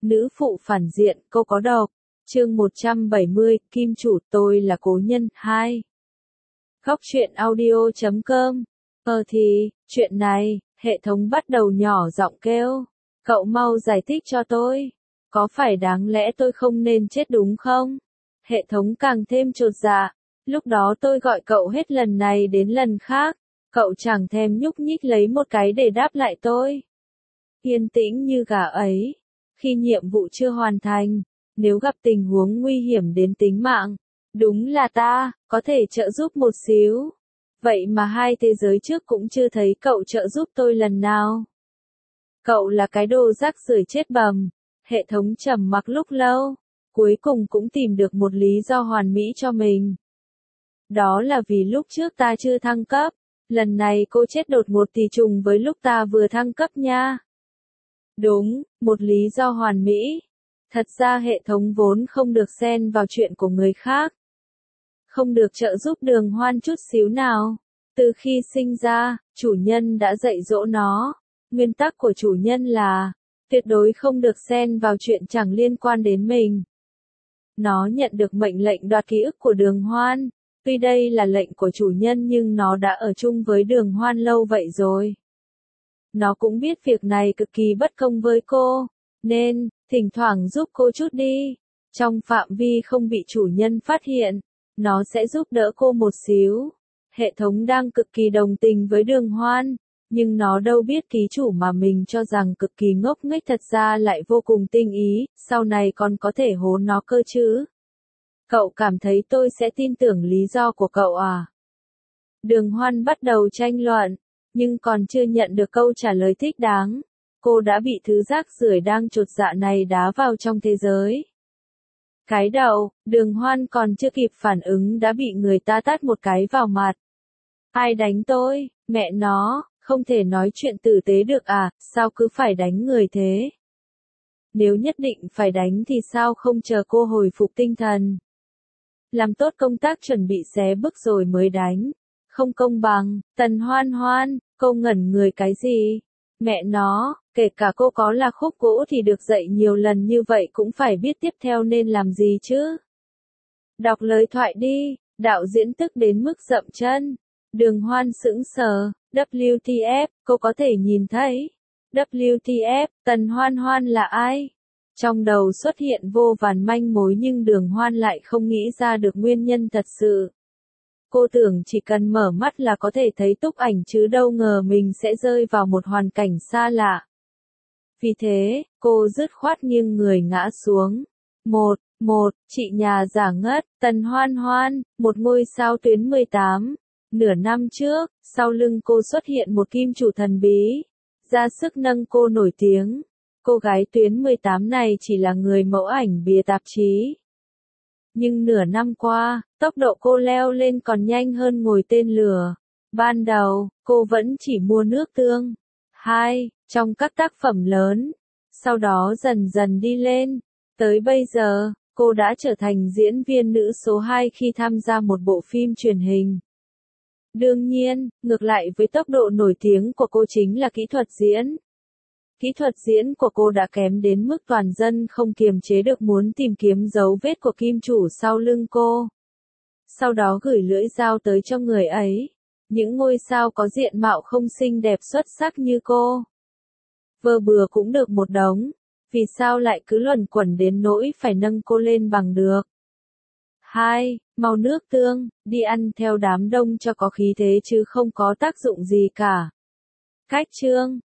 Nữ phụ phản diện, câu có độc. Chương 170, Kim chủ, tôi là cố nhân, 2. Góc truyện audio.com. Chuyện này, hệ thống bắt đầu nhỏ giọng kêu. Cậu mau giải thích cho tôi. Có phải đáng lẽ tôi không nên chết đúng không? Hệ thống càng thêm chột dạ. Lúc đó tôi gọi cậu hết lần này đến lần khác. Cậu chẳng thèm nhúc nhích lấy một cái để đáp lại tôi. Yên tĩnh như gà ấy. Khi nhiệm vụ chưa hoàn thành, nếu gặp tình huống nguy hiểm đến tính mạng, đúng là ta, có thể trợ giúp một xíu. Vậy mà hai thế giới trước cũng chưa thấy cậu trợ giúp tôi lần nào. Cậu là cái đồ rác rưởi chết bầm. Hệ thống trầm mặc lúc lâu, cuối cùng cũng tìm được một lý do hoàn mỹ cho mình. Đó là vì lúc trước ta chưa thăng cấp, lần này cô chết đột ngột thì trùng với lúc ta vừa thăng cấp nha. Đúng, một lý do hoàn mỹ. Thật ra hệ thống vốn không được xen vào chuyện của người khác. Không được trợ giúp Đường Hoan chút xíu nào. Từ khi sinh ra, chủ nhân đã dạy dỗ nó. Nguyên tắc của chủ nhân là, tuyệt đối không được xen vào chuyện chẳng liên quan đến mình. Nó nhận được mệnh lệnh đoạt ký ức của Đường Hoan. Tuy đây là lệnh của chủ nhân nhưng nó đã ở chung với Đường Hoan lâu vậy rồi. Nó cũng biết việc này cực kỳ bất công với cô, nên, thỉnh thoảng giúp cô chút đi. Trong phạm vi không bị chủ nhân phát hiện, nó sẽ giúp đỡ cô một xíu. Hệ thống đang cực kỳ đồng tình với Đường Hoan, nhưng nó đâu biết ký chủ mà mình cho rằng cực kỳ ngốc nghếch thật ra lại vô cùng tinh ý, sau này còn có thể hố nó cơ chứ. Cậu cảm thấy tôi sẽ tin tưởng lý do của cậu à? Đường Hoan bắt đầu tranh luận, nhưng còn chưa nhận được câu trả lời thích đáng. Cô đã bị thứ rác rưởi đang chột dạ này đá vào trong thế giới. Cái đầu, Đường Hoan còn chưa kịp phản ứng đã bị người ta tát một cái vào mặt. Ai đánh tôi, mẹ nó, không thể nói chuyện tử tế được à, sao cứ phải đánh người thế? Nếu nhất định phải đánh thì sao không chờ cô hồi phục tinh thần? Làm tốt công tác chuẩn bị xé bức rồi mới đánh. Không công bằng, Tần Hoan Hoan, cô ngẩn người cái gì? Mẹ nó, kể cả cô có là khúc gỗ thì được dạy nhiều lần như vậy cũng phải biết tiếp theo nên làm gì chứ. Đọc lời thoại đi, đạo diễn tức đến mức dậm chân. Đường Hoan sững sờ, WTF, cô có thể nhìn thấy. WTF, Tần Hoan Hoan là ai? Trong đầu xuất hiện vô vàn manh mối nhưng Đường Hoan lại không nghĩ ra được nguyên nhân thật sự. Cô tưởng chỉ cần mở mắt là có thể thấy Túc Ảnh chứ đâu ngờ mình sẽ rơi vào một hoàn cảnh xa lạ. Vì thế, cô dứt khoát nghiêng người ngã xuống. Chị nhà giả ngất, Tần Hoan Hoan, một ngôi sao tuyến 18. Nửa năm trước, sau lưng cô xuất hiện một kim chủ thần bí, ra sức nâng cô nổi tiếng. Cô gái tuyến 18 này chỉ là người mẫu ảnh bìa tạp chí. Nhưng nửa năm qua, tốc độ cô leo lên còn nhanh hơn ngồi tên lửa. Ban đầu, cô vẫn chỉ mua nước tương 2 trong các tác phẩm lớn. Sau đó dần dần đi lên. Tới bây giờ, cô đã trở thành diễn viên nữ số 2 khi tham gia một bộ phim truyền hình. Đương nhiên, ngược lại với tốc độ nổi tiếng của cô chính là kỹ thuật diễn. Kỹ thuật diễn của cô đã kém đến mức toàn dân không kiềm chế được muốn tìm kiếm dấu vết của kim chủ sau lưng cô. Sau đó gửi lưỡi dao tới cho người ấy. Những ngôi sao có diện mạo không xinh đẹp xuất sắc như cô. Vơ bừa cũng được một đống. Vì sao lại cứ luẩn quẩn đến nỗi phải nâng cô lên bằng được? 2. Mau nước tương, đi ăn theo đám đông cho có khí thế chứ không có tác dụng gì cả. Cách chương,